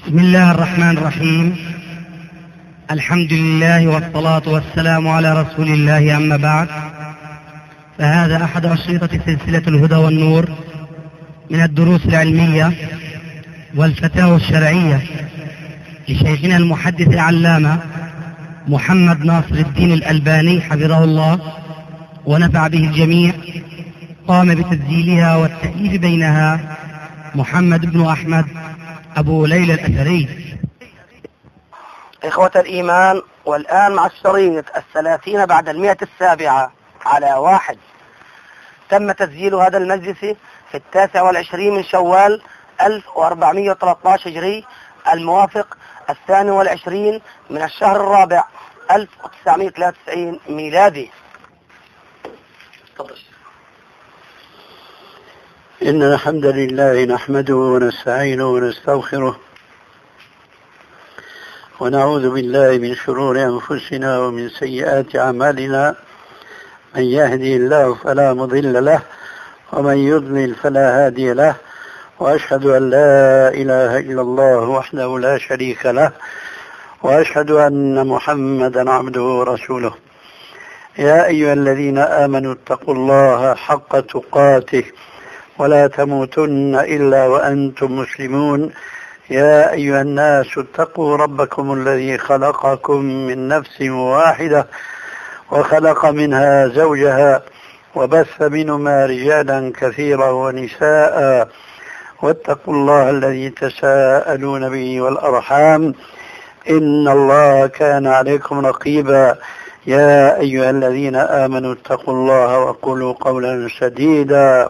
بسم الله الرحمن الرحيم. الحمد لله والصلاة والسلام على رسول الله، أما بعد، فهذا أحد أشرطة سلسلة الهدى والنور من الدروس العلمية والفتاوى الشرعية لشيخنا المحدث العلامة محمد ناصر الدين الألباني حفظه الله ونفع به الجميع. قام بتسجيلها والتأليف بينها محمد بن أحمد أبو ليلى الأثري. إخوة الإيمان، والآن مع الشريط 30 بعد 107 على 1. تم تسجيل هذا المجلس في 29 من شوال 1413 هجري، الموافق 22 من الشهر الرابع 1993 ميلادي. إن الحمد لله نحمده ونستعينه ونستغفره ونعوذ بالله من شرور أنفسنا ومن سيئات أعمالنا. من يهدي الله فلا مضل له ومن يضلل فلا هادي له، وأشهد أن لا إله إلا الله وحده لا شريك له، وأشهد أن محمدا عبده ورسوله. يا أيها الذين آمنوا اتقوا الله حق تقاته ولا تموتن إلا وأنتم مسلمون. يا أيها الناس اتقوا ربكم الذي خلقكم من نفس واحدة وخلق منها زوجها وبث منهما رجالا كثيرا ونساء، واتقوا الله الذي تساءلون به والأرحام إن الله كان عليكم رقيبا. يا أيها الذين آمنوا اتقوا الله وقولوا قولا سديدا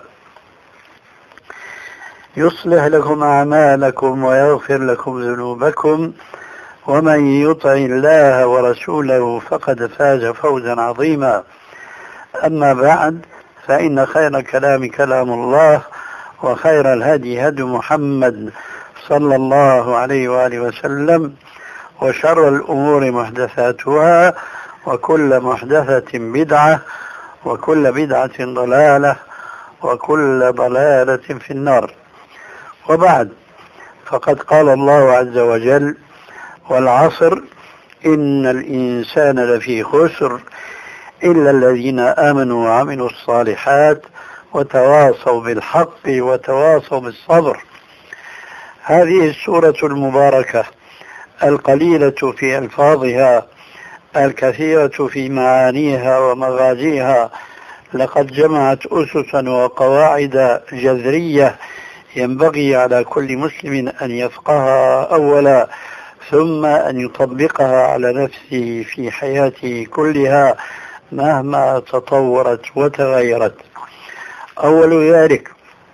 يصلح لكم أعمالكم ويغفر لكم ذنوبكم، ومن يطع الله ورسوله فقد فاز فوزا عظيما. أما بعد، فإن خير الكلام كلام الله، وخير الهدي هدي محمد صلى الله عليه وآله وسلم، وشر الأمور محدثاتها، وكل محدثة بدعة، وكل بدعة ضلالة، وكل ضلالة في النار. وبعد، فقد قال الله عز وجل: والعصر إن الإنسان لفي خسر إلا الذين آمنوا وعملوا الصالحات وتواصوا بالحق وتواصوا بالصبر. هذه السورة المباركة القليلة في ألفاظها الكثيرة في معانيها ومغازيها لقد جمعت أسسا وقواعد جذرية ينبغي على كل مسلم أن يفقهها أولا، ثم أن يطبقها على نفسه في حياته كلها مهما تطورت وتغيرت. أول ذلك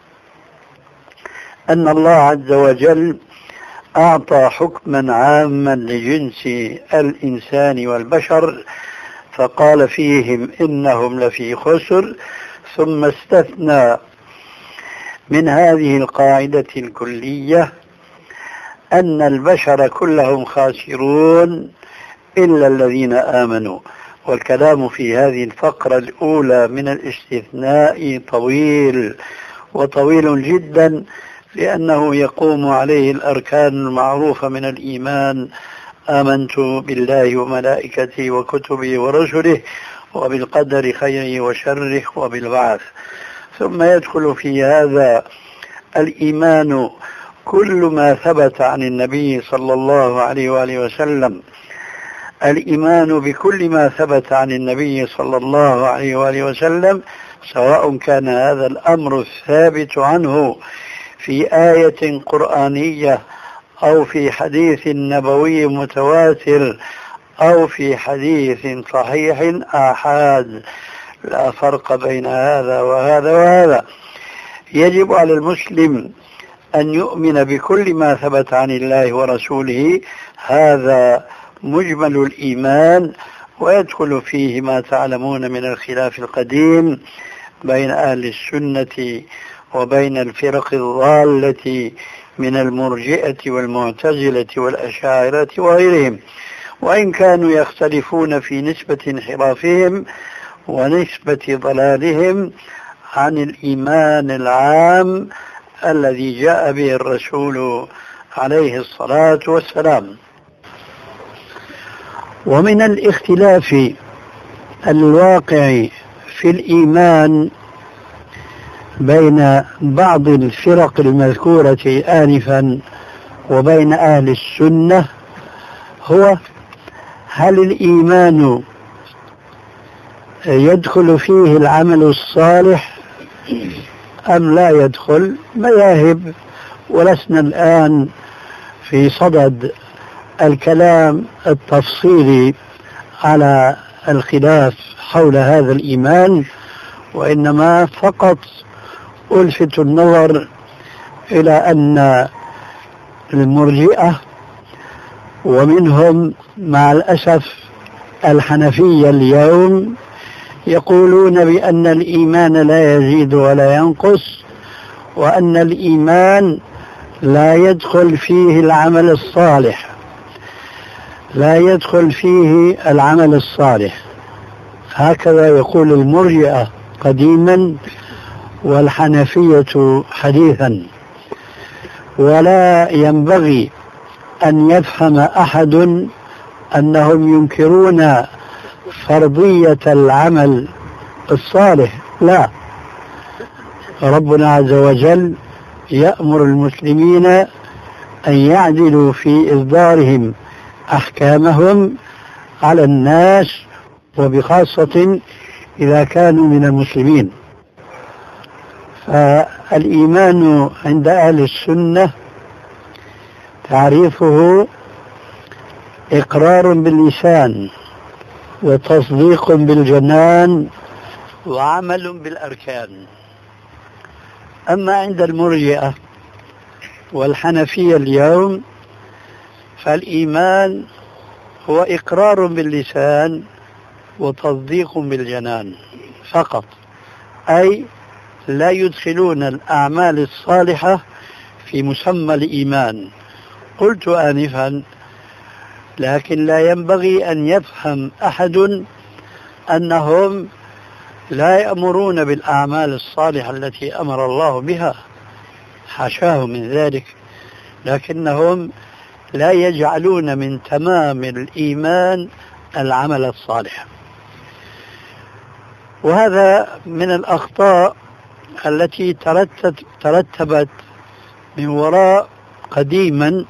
أن الله عز وجل أعطى حكما عاما لجنس الإنسان والبشر، فقال فيهم إنهم لفي خسر، ثم استثنى من هذه القاعدة الكلية أن البشر كلهم خاسرون إلا الذين آمنوا. والكلام في هذه الفقرة الأولى من الاستثناء طويل وطويل جدا، لأنه يقوم عليه الأركان المعروفة من الإيمان: آمنت بالله وملائكته وكتبه ورسله وبالقدر خيره وشره وبالبعث. ثم يدخل في هذا الإيمان كل ما ثبت عن النبي صلى الله عليه وآله وسلم، الإيمان بكل ما ثبت عن النبي صلى الله عليه وآله وسلم، سواء كان هذا الأمر الثابت عنه في آية قرآنية أو في حديث نبوي متواتر أو في حديث صحيح آحاد، لا فرق بين هذا وهذا وهذا. يجب على المسلم أن يؤمن بكل ما ثبت عن الله ورسوله، هذا مجمل الإيمان، ويدخل فيه ما تعلمون من الخلاف القديم بين أهل السنة وبين الفرق الضالة من المرجئة والمعتزلة والأشاعرة وغيرهم، وإن كانوا يختلفون في نسبة انحرافهم ونسبة ضلالهم عن الإيمان العام الذي جاء به الرسول عليه الصلاة والسلام. ومن الاختلاف الواقع في الإيمان بين بعض الفرق المذكورة آنفا وبين أهل السنة هو هل الإيمان يدخل فيه العمل الصالح أم لا يدخل؟ مذاهب، ولسنا الآن في صدد الكلام التفصيلي على الخلاف حول هذا الإيمان، وإنما فقط ألفت النظر إلى أن المرجئة ومنهم مع الأسف الحنفية اليوم يقولون بأن الإيمان لا يزيد ولا ينقص، وأن الإيمان لا يدخل فيه العمل الصالح، لا يدخل فيه العمل الصالح. هكذا يقول المرجئة قديما والحنفية حديثا. ولا ينبغي أن يفهم أحد أنهم ينكرون فرضية العمل الصالح، لا، ربنا عز وجل يأمر المسلمين أن يعدلوا في إصدارهم أحكامهم على الناس، وبخاصة إذا كانوا من المسلمين. فالإيمان عند أهل السنة تعريفه إقرار باللسان وتصديق بالجنان وعمل بالأركان. أما عند المرجئة والحنفية اليوم فالإيمان هو إقرار باللسان وتصديق بالجنان فقط، أي لا يدخلون الأعمال الصالحة في مسمى الإيمان. قلت آنفا لكن لا ينبغي أن يفهم أحد أنهم لا يأمرون بالأعمال الصالحة التي أمر الله بها، حاشاه من ذلك، لكنهم لا يجعلون من تمام الإيمان العمل الصالح. وهذا من الأخطاء التي ترتبت من وراء قديما.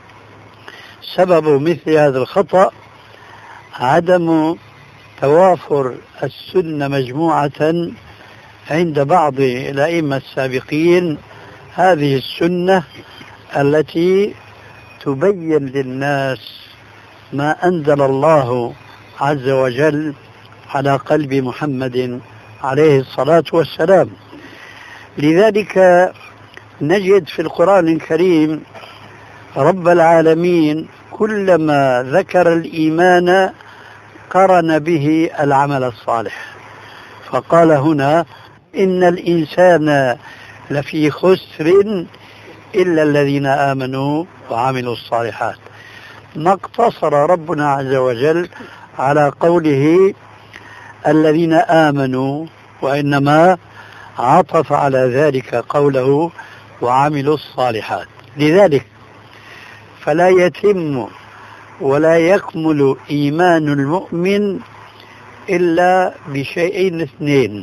سبب مثل هذا الخطأ عدم توافر السنة مجموعة عند بعض الأئمة السابقين، هذه السنة التي تبين للناس ما أنزل الله عز وجل على قلب محمد عليه الصلاة والسلام. لذلك نجد في القرآن الكريم رب العالمين كلما ذكر الإيمان قرن به العمل الصالح، فقال هنا إن الإنسان لفي خسر إلا الذين آمنوا وعملوا الصالحات. ما اقتصر ربنا عز وجل على قوله الذين آمنوا، وإنما عطف على ذلك قوله وعملوا الصالحات. لذلك فلا يتم ولا يكمل إيمان المؤمن إلا بشيئين اثنين: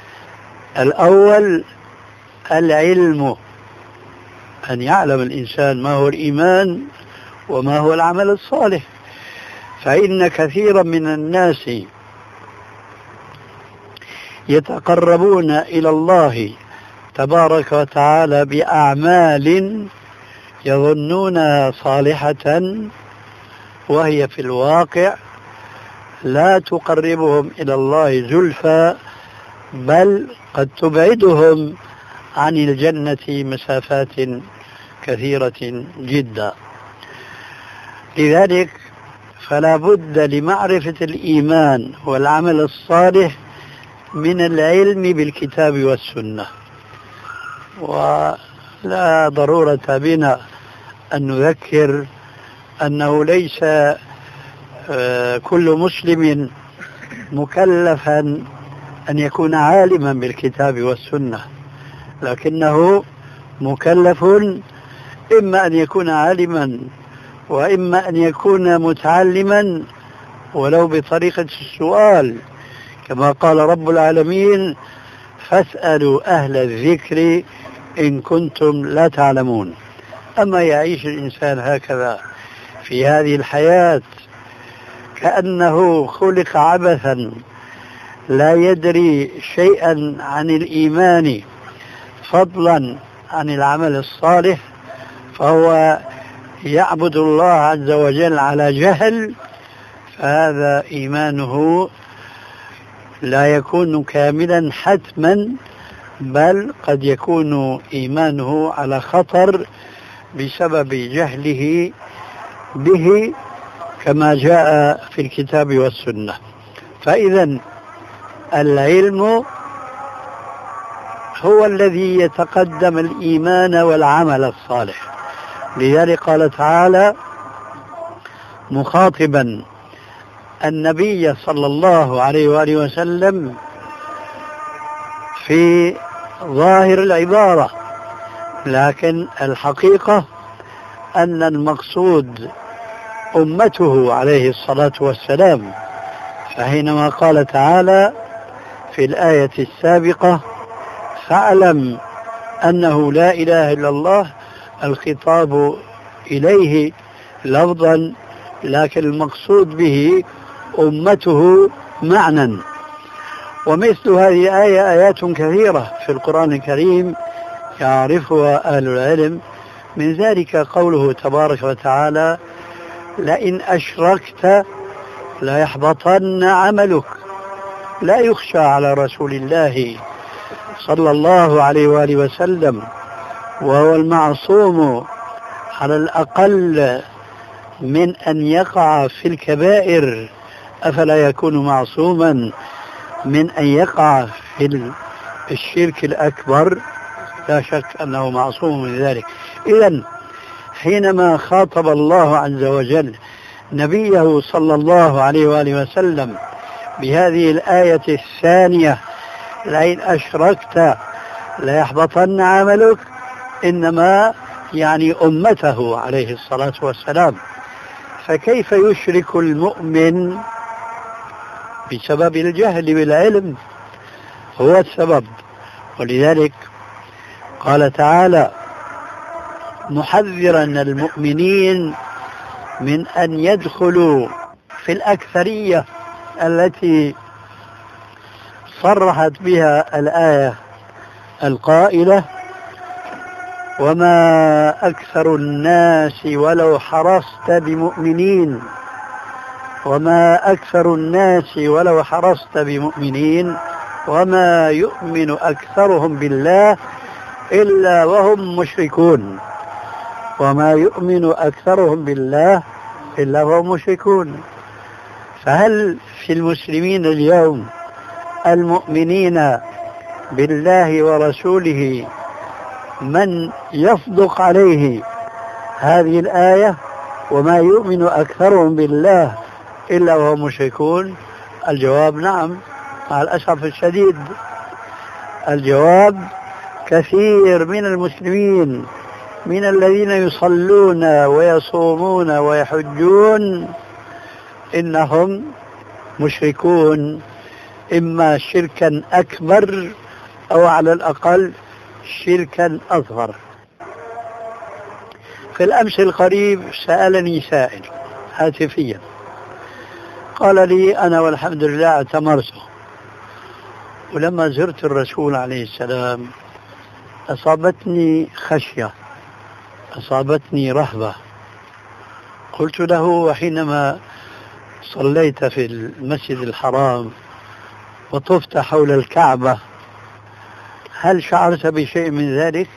الأول العلم، أن يعلم الإنسان ما هو الإيمان وما هو العمل الصالح. فإن كثيرا من الناس يتقربون إلى الله تبارك وتعالى بأعمال يظنونها صالحة، وهي في الواقع لا تقربهم إلى الله زلفى، بل قد تبعدهم عن الجنة مسافات كثيرة جدا. لذلك فلا بد لمعرفة الإيمان والعمل الصالح من العلم بالكتاب والسنة. ولا ضرورة بنا أن نذكر أنه ليس كل مسلم مكلفا أن يكون عالما بالكتاب والسنة، لكنه مكلف إما أن يكون عالما وإما أن يكون متعلما ولو بطريقة السؤال، كما قال رب العالمين: فاسألوا أهل الذكر إن كنتم لا تعلمون. أما يعيش الإنسان هكذا في هذه الحياة كأنه خلق عبثا لا يدري شيئا عن الإيمان فضلا عن العمل الصالح، فهو يعبد الله عز وجل على جهل، فهذا إيمانه لا يكون كاملا حتما، بل قد يكون إيمانه على خطر بسبب جهله به كما جاء في الكتاب والسنة. فإذا العلم هو الذي يتقدم الإيمان والعمل الصالح. لذلك قال تعالى مخاطبا النبي صلى الله عليه وآله وسلم في ظاهر العبارة، لكن الحقيقة أن المقصود أمته عليه الصلاة والسلام. فحينما قال تعالى في الآية السابقة: فاعلم أنه لا إله إلا الله، الخطاب إليه لفظا، لكن المقصود به أمته معنى. ومثل هذه الآية آيات كثيرة في القرآن الكريم يعرفها أهل العلم، من ذلك قوله تبارك وتعالى: لئن أشركت ليحبطن عملك. لا يخشى على رسول الله صلى الله عليه وآله وسلم، وهو المعصوم على الأقل من أن يقع في الكبائر، أفلا يكون معصوما من أن يقع في الشرك الأكبر؟ لا شك أنه معصوم من ذلك. إذن حينما خاطب الله عز وجل نبيه صلى الله عليه وآله وسلم بهذه الآية الثانية: لئن أشركت ليحبطن عملك، إنما يعني أمته عليه الصلاة والسلام. فكيف يشرك المؤمن؟ بسبب الجهل بالعلم، هو السبب. ولذلك قال تعالى محذرا المؤمنين من أن يدخلوا في الأكثرية التي صرحت بها الآية القائلة: وما أكثر الناس ولو حرصت بمؤمنين، وما أكثر الناس ولو حرصت بمؤمنين، وما يؤمن أكثرهم بالله إلا وهم مشركون. وما يؤمن أكثرهم بالله إلا وهم مشركون. فهل في المسلمين اليوم المؤمنين بالله ورسوله من يصدق عليه هذه الآية: وما يؤمن أكثرهم بالله إلا وهم مشركون؟ الجواب نعم، مع الأسف الشديد. الجواب كثير من المسلمين من الذين يصلون ويصومون ويحجون إنهم مشركون، إما شركا أكبر أو على الأقل شركا أصغر. في الأمس القريب سألني سائل هاتفيا، قال لي: أنا والحمد لله اعتمرت، ولما زرت الرسول عليه السلام أصابتني خشية، أصابتني رهبة. قلت له: وحينما صليت في المسجد الحرام وطفت حول الكعبة هل شعرت بشيء من ذلك؟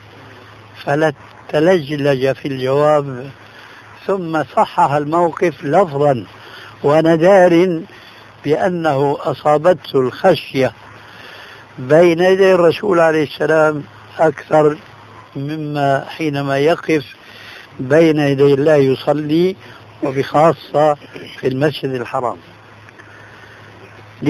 فلتلجلج في الجواب، ثم صحح الموقف لفظا وندار بأنه أصابته الخشية بين يدي الرسول عليه السلام أكثر مما حينما يقف بين يدي الله يصلي، وبخاصة في المسجد الحرام.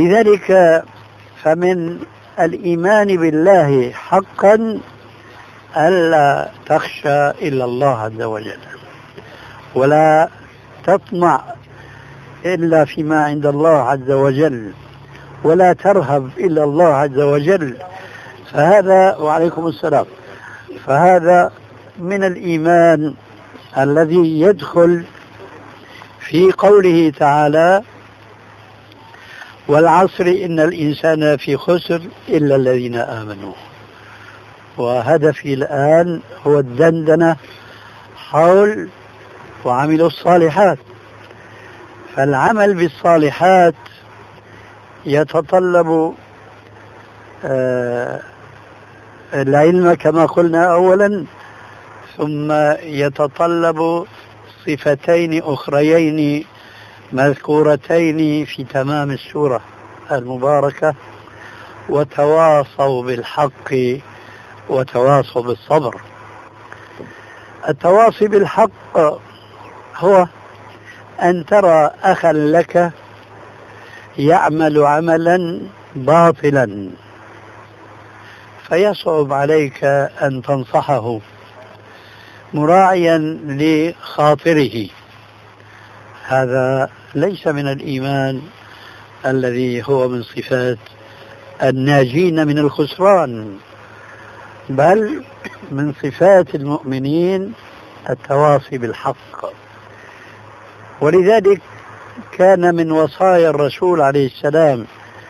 لذلك فمن الإيمان بالله حقا ألا تخشى إلا الله عز وجل، ولا تطمع إلا فيما عند الله عز وجل، ولا ترهب إلا الله عز وجل. فهذا وعليكم السلام، فهذا من الإيمان الذي يدخل في قوله تعالى: والعصر إن الإنسان في خسر إلا الذين آمنوا. وهدفي الآن هو الدندنة حول وعملوا الصالحات. فالعمل بالصالحات يتطلب العلم كما قلنا أولا، ثم يتطلب صفتين أخريين مذكورتين في تمام السورة المباركة: وتواصوا بالحق وتواصوا بالصبر. التواصي بالحق هو أن ترى أخا لك يعمل عملا باطلا فيصعب عليك أن تنصحه مراعيا لخاطره. هذا ليس من الإيمان الذي هو من صفات الناجين من الخسران، بل من صفات المؤمنين التواصي بالحق. ولذلك كان من وصايا الرسول عليه السلام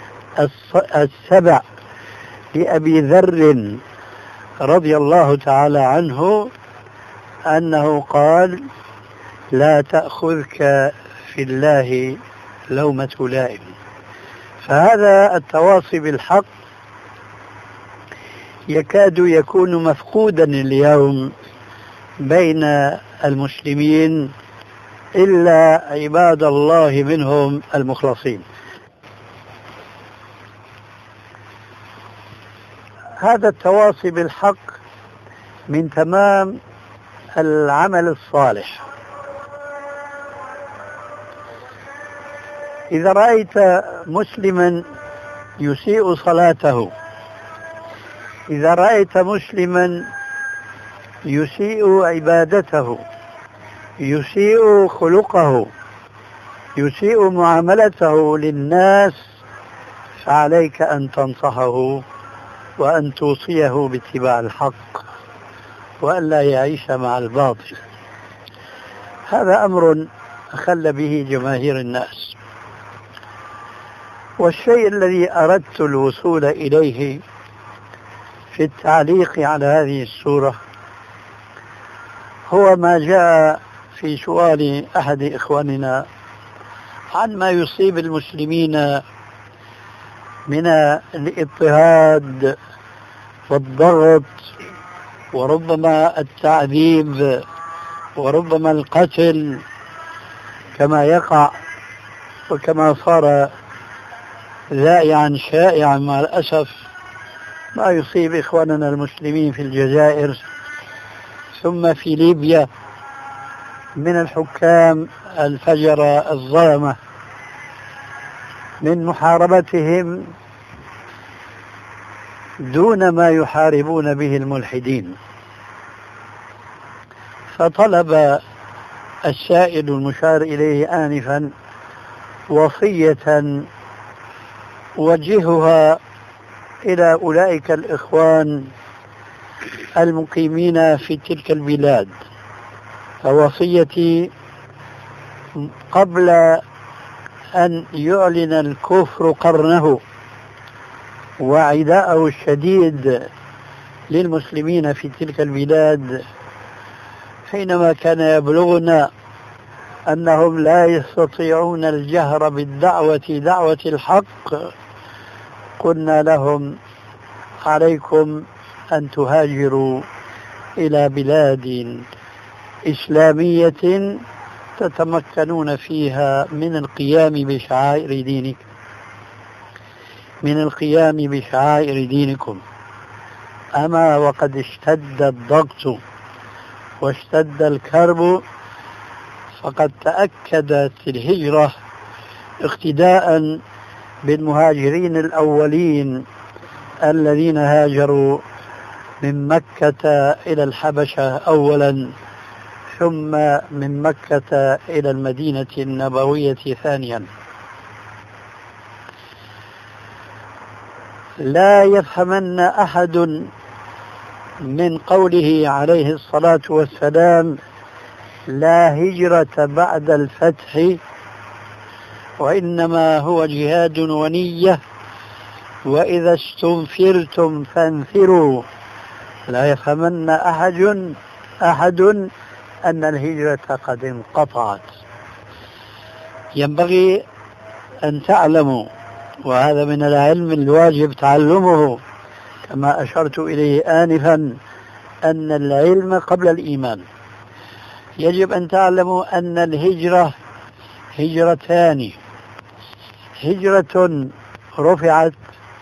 7 لأبي ذر رضي الله تعالى عنه أنه قال: لا تأخذك في الله لومة لائم. فهذا التواصي بالحق يكاد يكون مفقودا اليوم بين المسلمين إلا عباد الله منهم المخلصين. هذا التواصي بالحق من تمام العمل الصالح. إذا رأيت مسلما يسيء صلاته، إذا رأيت مسلما يسيء عبادته، يسيء خلقه، يسيء معاملته للناس، فعليك أن تنصحه وأن توصيه باتباع الحق وأن لا يعيش مع الباطل. هذا أمر أخل به جماهير الناس. والشيء الذي أردت الوصول إليه في التعليق على هذه السورة هو ما جاء في سؤال أحد إخواننا عن ما يصيب المسلمين من الاضطهاد والضغط وربما التعذيب وربما القتل كما يقع وكما صار ذائعا شائعا مع الأسف ما يصيب إخواننا المسلمين في الجزائر ثم في ليبيا من الحكام الفجرة الظلمة من محاربتهم دون ما يحاربون به الملحدين. فطلب السائل المشار إليه آنفا وصية وجهها إلى أولئك الإخوان المقيمين في تلك البلاد. فوصيتي قبل أن يعلن الكفر قرنه وعداءه الشديد للمسلمين في تلك البلاد، حينما كان يبلغنا أنهم لا يستطيعون الجهر بالدعوة دعوة الحق، قلنا لهم: عليكم أن تهاجروا إلى بلاد إسلامية تتمكنون فيها من القيام بشعائر دينك، من القيام بشعائر دينكم. أما وقد اشتد الضغط واشتد الكرب، فقد تأكدت الهجرة اقتداء بالمهاجرين الأولين الذين هاجروا من مكة إلى الحبشة أولا، ثم من مكة إلى المدينة النبوية ثانيا. لا يفهمن أحد من قوله عليه الصلاة والسلام لا هجرة بعد الفتح وإنما هو جهاد ونية وإذا استنفرتم فانفروا، لا يفهمن أحد أن الهجرة قد انقطعت. ينبغي أن تعلموا، وهذا من العلم الواجب تعلمه كما أشرت إليه آنفا، أن العلم قبل الإيمان. يجب أن تعلموا أن الهجرة هجرتان، هجرة رفعت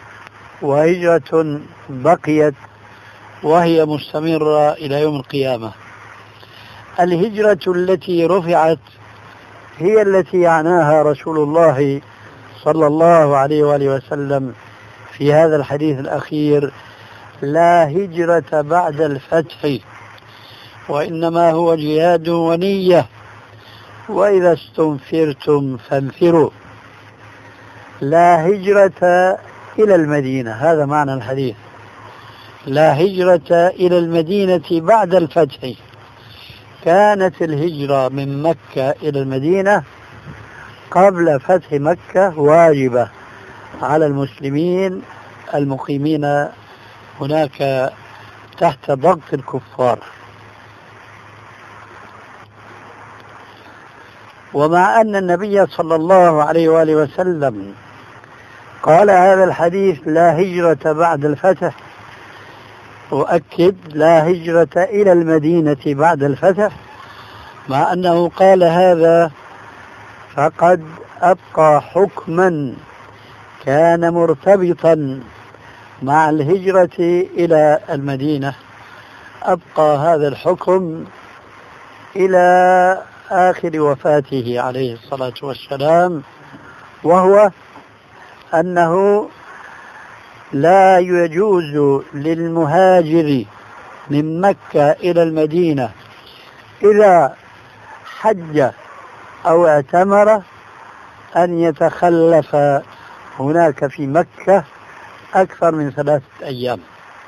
وهجرة بقيت وهي مستمرة إلى يوم القيامة. الهجرة التي رفعت هي التي عناها رسول الله صلى الله عليه وآله وسلم في هذا الحديث الأخير: لا هجرة بعد الفتح وإنما هو جهاد ونية وإذا استنفرتم فانفروا. لا هجرة إلى المدينة، هذا معنى الحديث، لا هجرة إلى المدينة بعد الفتح. كانت الهجرة من مكة إلى المدينة قبل فتح مكة واجبة على المسلمين المقيمين هناك تحت ضغط الكفار. ومع أن النبي صلى الله عليه وآله وسلم قال هذا الحديث لا هجرة بعد الفتح، وأكد لا هجرة إلى المدينة بعد الفتح، مع أنه قال هذا فقد أبقى حكما كان مرتبطا مع الهجرة إلى المدينة، أبقى هذا الحكم إلى آخر وفاته عليه الصلاة والسلام، وهو أنه لا يجوز للمهاجر من مكة إلى المدينة إذا حج أو اعتمر أن يتخلف هناك في مكة أكثر من 3 أيام،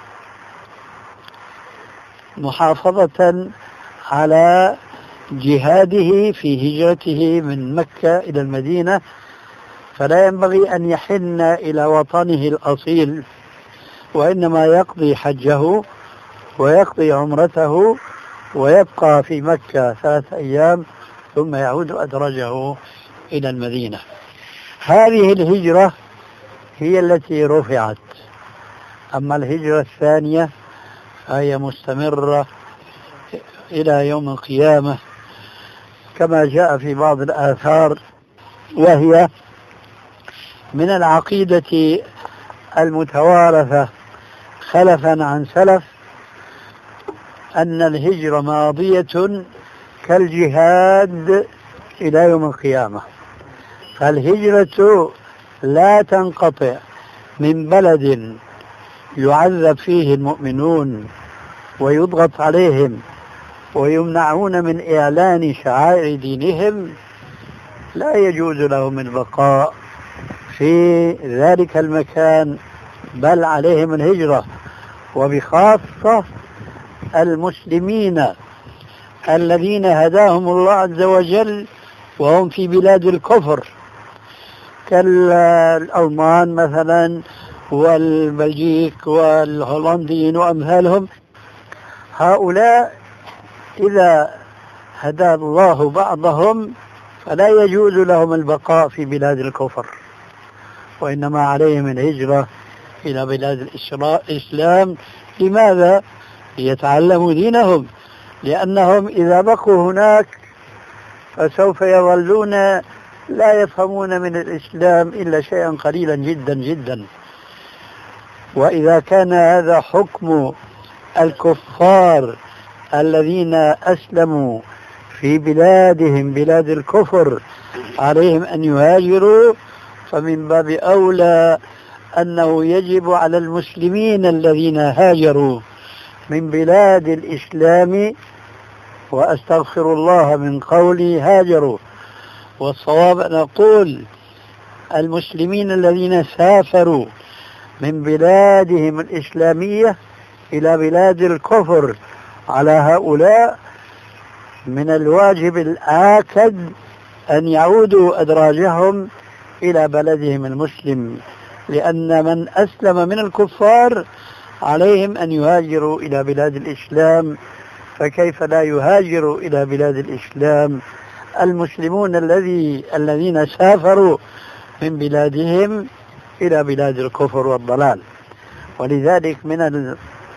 محافظة على جهاده في هجرته من مكة إلى المدينة. فلا ينبغي أن يحن إلى وطنه الأصيل، وإنما يقضي حجه ويقضي عمرته ويبقى في مكة 3 أيام ثم يعود أدرجه إلى المدينة. هذه الهجرة هي التي رفعت. أما الهجرة الثانية فهي مستمرة إلى يوم القيامة كما جاء في بعض الآثار، وهي من العقيدة المتوارثة خلفا عن سلف أن الهجرة ماضية كالجهاد إلى يوم القيامة. فالهجرة لا تنقطع من بلد يعذب فيه المؤمنون ويضغط عليهم ويمنعون من إعلان شعائر دينهم، لا يجوز لهم البقاء في ذلك المكان، بل عليهم الهجرة. وبخاصة المسلمين الذين هداهم الله عز وجل وهم في بلاد الكفر كالألمان مثلا والبلجيك والهولنديين وأمثالهم، هؤلاء إذا هدى الله بعضهم فلا يجوز لهم البقاء في بلاد الكفر، وإنما عليهم الهجرة إلى بلاد الإسلام. لماذا؟ ليتعلموا دينهم، لأنهم إذا بقوا هناك فسوف يظلون لا يفهمون من الإسلام إلا شيئا قليلا جدا جدا. وإذا كان هذا حكم الكفار الذين أسلموا في بلادهم بلاد الكفر عليهم أن يهاجروا، فمن باب أولى أنه يجب على المسلمين الذين هاجروا من بلاد الإسلام، وأستغفر الله من قولي هاجروا، والصواب أن أقول المسلمين الذين سافروا من بلادهم الإسلامية إلى بلاد الكفر، على هؤلاء من الواجب الآكد أن يعودوا أدراجهم إلى بلدهم المسلم، لأن من أسلم من الكفار عليهم أن يهاجروا إلى بلاد الإسلام، فكيف لا يهاجروا إلى بلاد الإسلام المسلمون الذين سافروا من بلادهم إلى بلاد الكفر والضلال؟ ولذلك من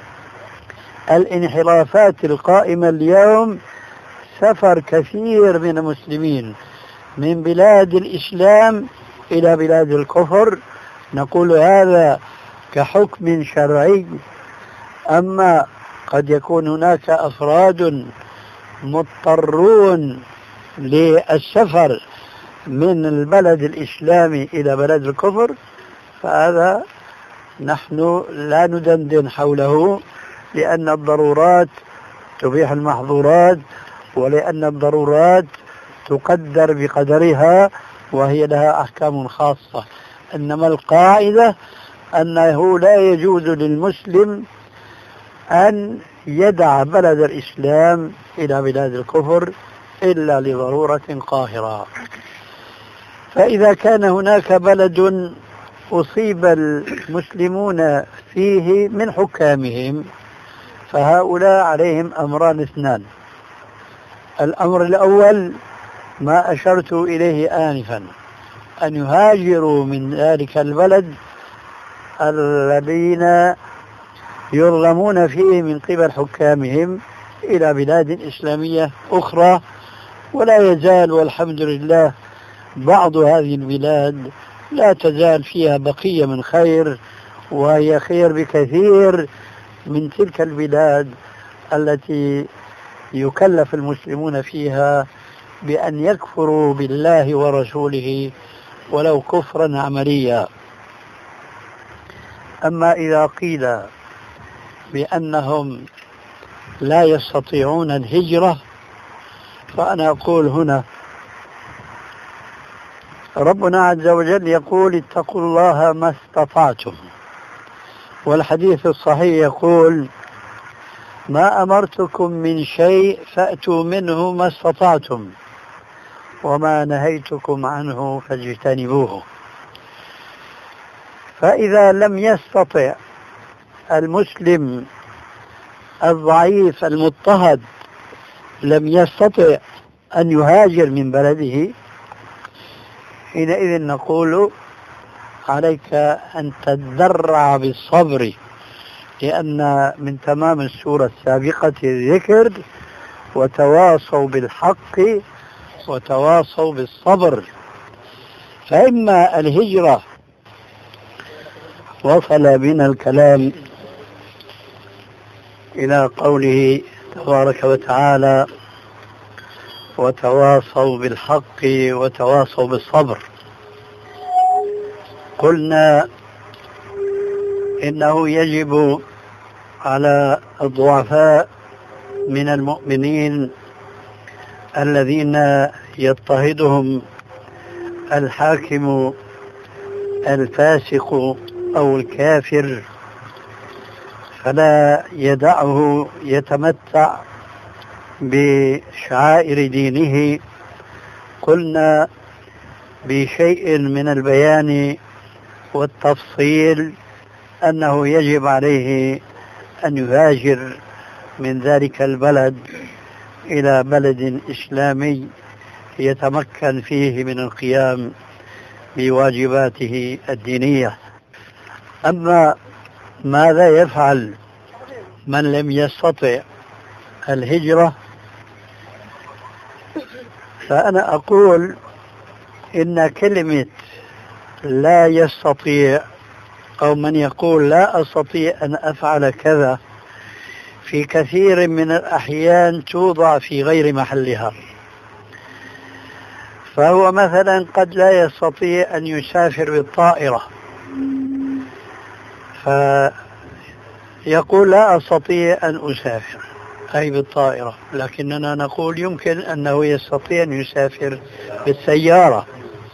الانحرافات القائمة اليوم سفر كثير من المسلمين من بلاد الإسلام إلى بلاد الكفر. نقول هذا كحكم شرعي، أما قد يكون هناك أفراد مضطرون للسفر من البلد الإسلامي إلى بلد الكفر، فهذا نحن لا ندندن حوله، لأن الضرورات تبيح المحظورات، ولأن الضرورات تقدر بقدرها وهي لها أحكام خاصة. إنما القاعدة أنه لا يجوز للمسلم أن يدع بلد الإسلام إلى بلاد الكفر إلا لضرورة قاهرة. فإذا كان هناك بلد أصيب المسلمون فيه من حكامهم، فهؤلاء عليهم أمران اثنان. الأمر الأول ما أشرت إليه آنفا، أن يهاجروا من ذلك البلد الذين يظلمون فيه من قبل حكامهم إلى بلاد إسلامية أخرى. ولا يزال والحمد لله بعض هذه البلاد لا تزال فيها بقية من خير، وهي خير بكثير من تلك البلاد التي يكلف المسلمون فيها بأن يكفروا بالله ورسوله ولو كفرا عمليا. أما إذا قيل بأنهم لا يستطيعون الهجرة، فأنا أقول هنا ربنا عز وجل يقول اتقوا الله ما استطعتم، والحديث الصحيح يقول ما أمرتكم من شيء فأتوا منه ما استطعتم وما نهيتكم عنه فاجتنبوه. فإذا لم يستطع المسلم الضعيف المضطهد لم يستطع أن يهاجر من بلده، حينئذ نقول عليك أن تتدرع بالصبر، لأن من تمام السورة السابقة الذكر وتواصوا بالحق وتواصوا بالصبر. فإما الهجرة، وصل بنا الكلام إلى قوله تبارك وتعالى وتواصوا بالحق وتواصوا بالصبر. قلنا إنه يجب على الضعفاء من المؤمنين الذين يضطهدهم الحاكم الفاسق أو الكافر فلا يدعه يتمتع بشعائر دينه. قلنا بشيء من البيان والتفصيل أنه يجب عليه أن يهاجر من ذلك البلد إلى بلد إسلامي يتمكن فيه من القيام بواجباته الدينية. أما ماذا يفعل من لم يستطع الهجرة؟ فأنا أقول إن كلمة لا يستطيع أو من يقول لا أستطيع أن أفعل كذا في كثير من الأحيان توضع في غير محلها. فهو مثلا قد لا يستطيع أن يسافر بالطائرة يقول لا أستطيع أن أسافر أي بالطائرة، لكننا نقول يمكن أنه يستطيع أن يسافر بالسيارة.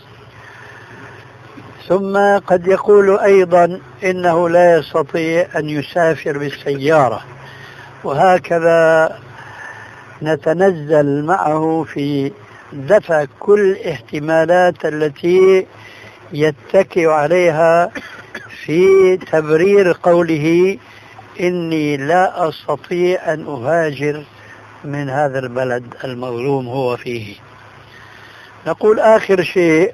ثم قد يقول أيضا إنه لا يستطيع أن يسافر بالسيارة، وهكذا نتنزل معه في دفع كل الاحتمالات التي يتكئ عليها في تبرير قوله إني لا أستطيع أن أهاجر من هذا البلد المظلوم هو فيه. نقول آخر شيء،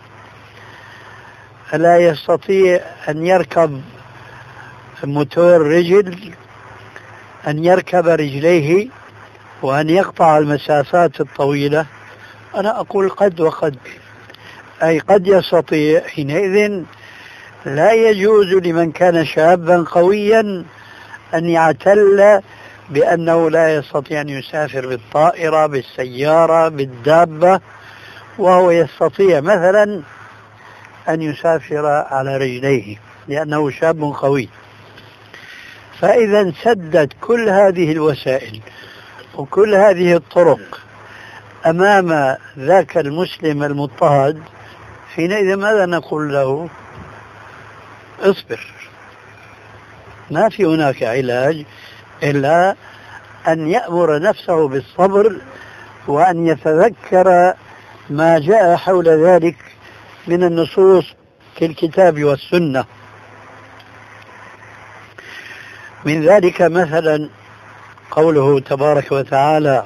لا يستطيع أن يركب موتور رجل، أن يركب رجليه وأن يقطع المسافات الطويلة. أنا أقول قد وقد، أي قد يستطيع. حينئذ لا يجوز لمن كان شابا قويا أن يعتل بأنه لا يستطيع أن يسافر بالطائرة بالسيارة بالدابة، وهو يستطيع مثلا أن يسافر على رجليه لأنه شاب قوي. فإذا سدت كل هذه الوسائل وكل هذه الطرق أمام ذاك المسلم المضطهد، حينئذ ماذا نقول له؟ اصبر، ما في هناك علاج إلا أن يأمر نفسه بالصبر وأن يتذكر ما جاء حول ذلك من النصوص كالكتاب والسنة. من ذلك مثلا قوله تبارك وتعالى: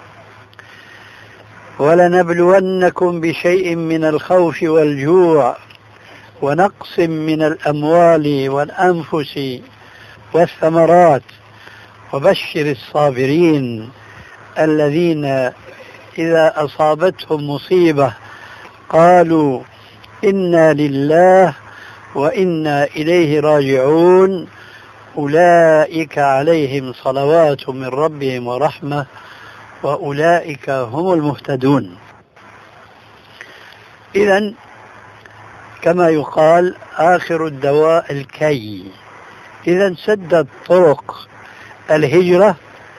ولنبلونكم بشيء من الخوف والجوع ونقص من الأموال والأنفس والثمرات وبشر الصابرين الذين إذا أصابتهم مصيبة قالوا إنا لله وإنا إليه راجعون أولئك عليهم صلوات من ربهم ورحمة وأولئك هم المهتدون. إذن كما يقال آخر الدواء الكي. إذن سدت طرق الهجرة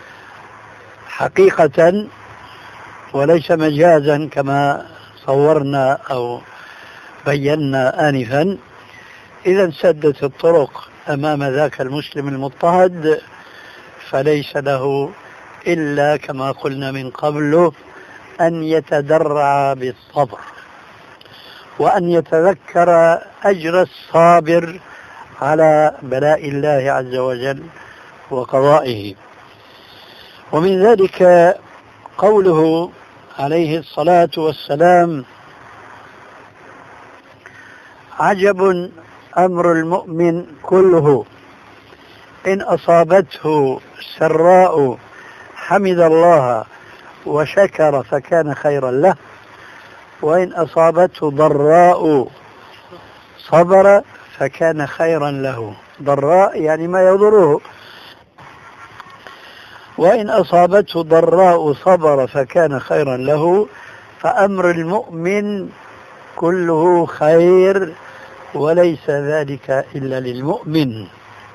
حقيقة وليس مجازا كما صورنا أو بينا آنفا. إذن سدت الطرق أمام ذاك المسلم المضطهد، فليس له إلا كما قلنا من قبل أن يتدرع بالصبر وأن يتذكر أجر الصابر على بلاء الله عز وجل وقضائه. ومن ذلك قوله عليه الصلاة والسلام: عجب أمر المؤمن كله، إن أصابته سراء حمد الله وشكر فكان خيرا له، وإن أصابته ضراء صبر فكان خيرا له. ضراء يعني ما يضره. وإن أصابته ضراء صبر فكان خيرا له. فأمر المؤمن كله خير وليس ذلك إلا للمؤمن.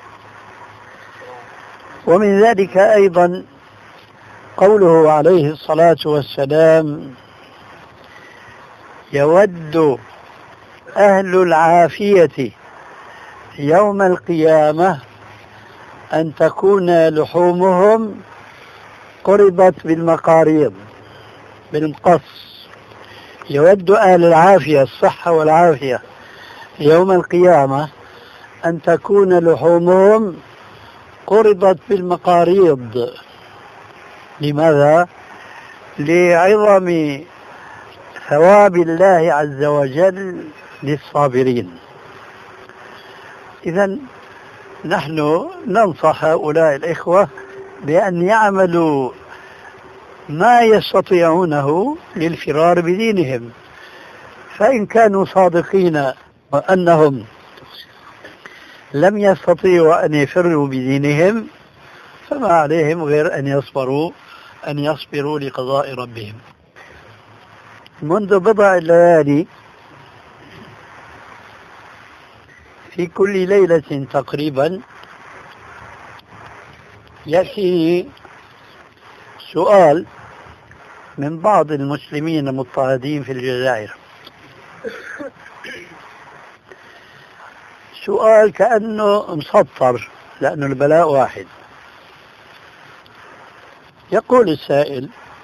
ومن ذلك أيضا قوله عليه الصلاة والسلام: يود أهل العافية يوم القيامة أن تكون لحومهم قرضت بالمقاريض بالمقص. يود أهل العافية الصحة والعافية يوم القيامة أن تكون لحومهم قرضت بالمقاريض. لماذا؟ لعظم ثواب الله عز وجل للصابرين. إذن نحن ننصح هؤلاء الإخوة بأن يعملوا ما يستطيعونه للفرار بدينهم، فإن كانوا صادقين وأنهم لم يستطيعوا أن يفروا بدينهم فما عليهم غير أن يصبروا لقضاء ربهم. منذ بضع ليالي في كل ليلة تقريبا يأتي سؤال من بعض المسلمين المضطهدين في الجزائر، سؤال كأنه مسطر لأنه البلاء واحد. يقول السائل: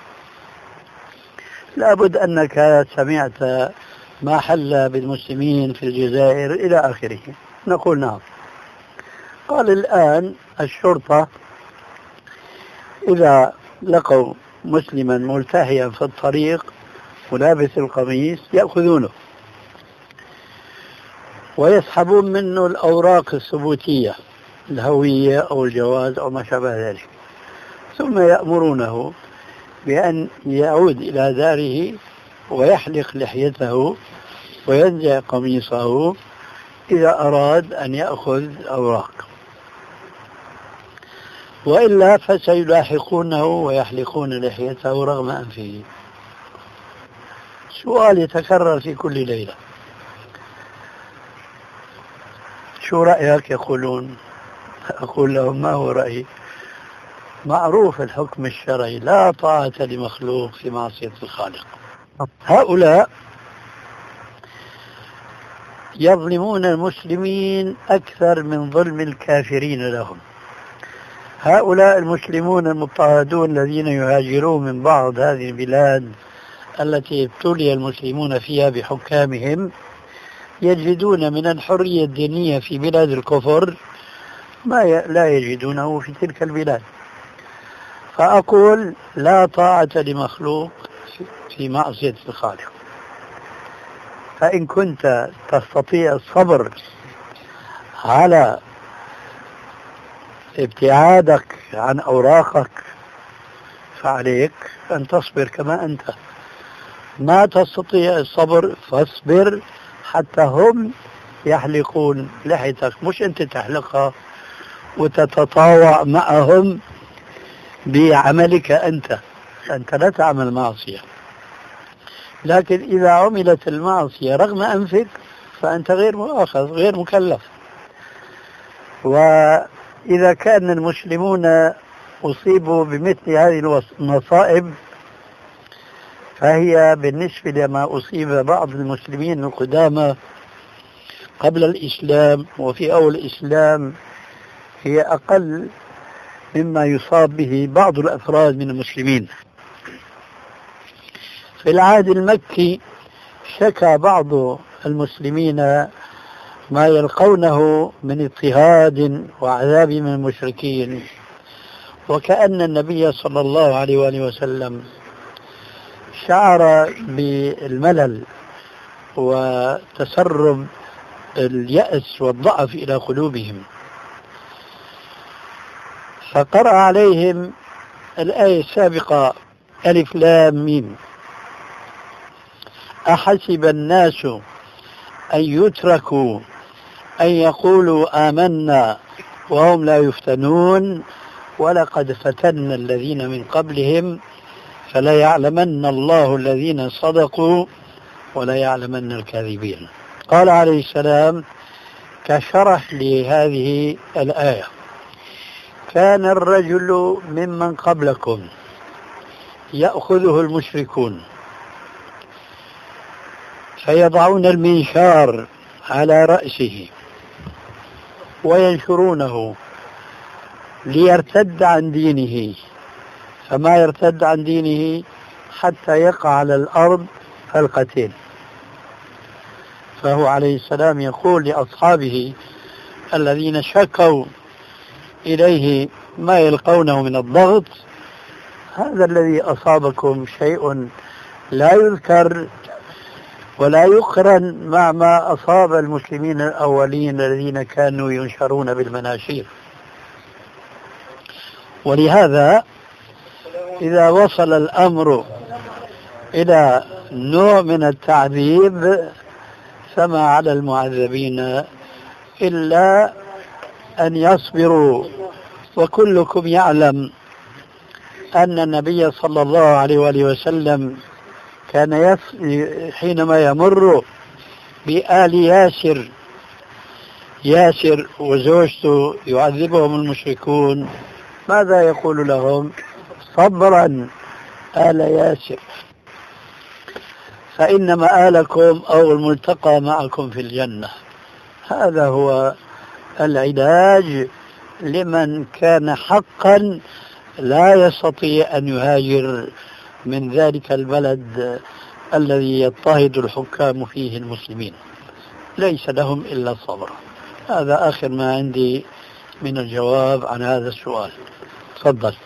لابد أنك سمعت ما حل بالمسلمين في الجزائر إلى آخره. نقول: نعم. قال: الآن الشرطة إذا لقوا مسلما ملتهيا في الطريق ولابس القميص يأخذونه ويسحبون منه الأوراق الثبوتية، الهوية أو الجواز أو ما شابه ذلك، ثم يأمرونه بأن يعود إلى داره ويحلق لحيته وينزع قميصه إذا أراد أن يأخذ أوراق، وإلا فسيلاحقونه ويحلقون لحيته رغم أنفه. سؤال يتكرر في كل ليلة: شو رأيك؟ يقولون. أقول لهم: ما هو رأيي؟ معروف الحكم الشرعي، لا طاعة لمخلوق في معصية الخالق. هؤلاء يظلمون المسلمين أكثر من ظلم الكافرين لهم. هؤلاء المسلمون المضطهدون الذين يهاجرون من بعض هذه البلاد التي ابتلي المسلمون فيها بحكامهم يجدون من الحرية الدينية في بلاد الكفر ما لا يجدونه في تلك البلاد. فأقول: لا طاعة لمخلوق في معصية الخالق. فإن كنت تستطيع الصبر على ابتعادك عن أوراقك فعليك أن تصبر كما أنت. ما تستطيع الصبر فاصبر حتى هم يحلقون لحيتك، مش أنت تحلقها وتتطاوع معهم بعملك أنت لا تعمل معصية. لكن إذا عملت المعصية رغم أنفك فأنت غير مؤاخذ، غير مكلف. وإذا كان المسلمون أصيبوا بمثل هذه المصائب فهي بالنسبة لما أصيب بعض المسلمين القدامى قبل الإسلام وفي أول الإسلام هي أقل مما يصاب به بعض الأفراد من المسلمين. في العهد المكي شكى بعض المسلمين ما يلقونه من اضطهاد وعذاب من المشركين، وكأن النبي صلى الله عليه وآله وسلم شعر بالملل وتسرب اليأس والضعف إلى قلوبهم، فقرأ عليهم الآية السابقة: ألف لام ميم أحسب الناس أن يتركوا أن يقولوا آمنا وهم لا يفتنون ولقد فتنا الذين من قبلهم فلا يعلمن الله الذين صدقوا ولا يعلمن الكاذبين. قال عليه السلام كشرح لهذه الآية: كان الرجل ممن قبلكم يأخذه المشركون فيضعون المنشار على رأسه وينشرونه ليرتد عن دينه، فما يرتد عن دينه حتى يقع على الأرض فالقتيل. فهو عليه السلام يقول لأصحابه الذين شكوا إليه ما يلقونه من الضغط: هذا الذي أصابكم شيء لا يذكر ولا يقرن مع ما أصاب المسلمين الأولين الذين كانوا ينشرون بالمناشير. ولهذا إذا وصل الأمر إلى نوع من التعذيب فما على المعذبين إلا أن يصبروا. وكلكم يعلم أن النبي صلى الله عليه وآله وسلم كان حينما يمر بآل ياسر وزوجته يعذبهم المشركون ماذا يقول لهم؟ صبرا آل ياسر، فإن مآلكم أو الملتقى معكم في الجنة. هذا هو العلاج لمن كان حقا لا يستطيع أن يهاجر من ذلك البلد الذي يضطهد الحكام فيه المسلمين، ليس لهم إلا الصبر. هذا آخر ما عندي من الجواب عن هذا السؤال. تفضل.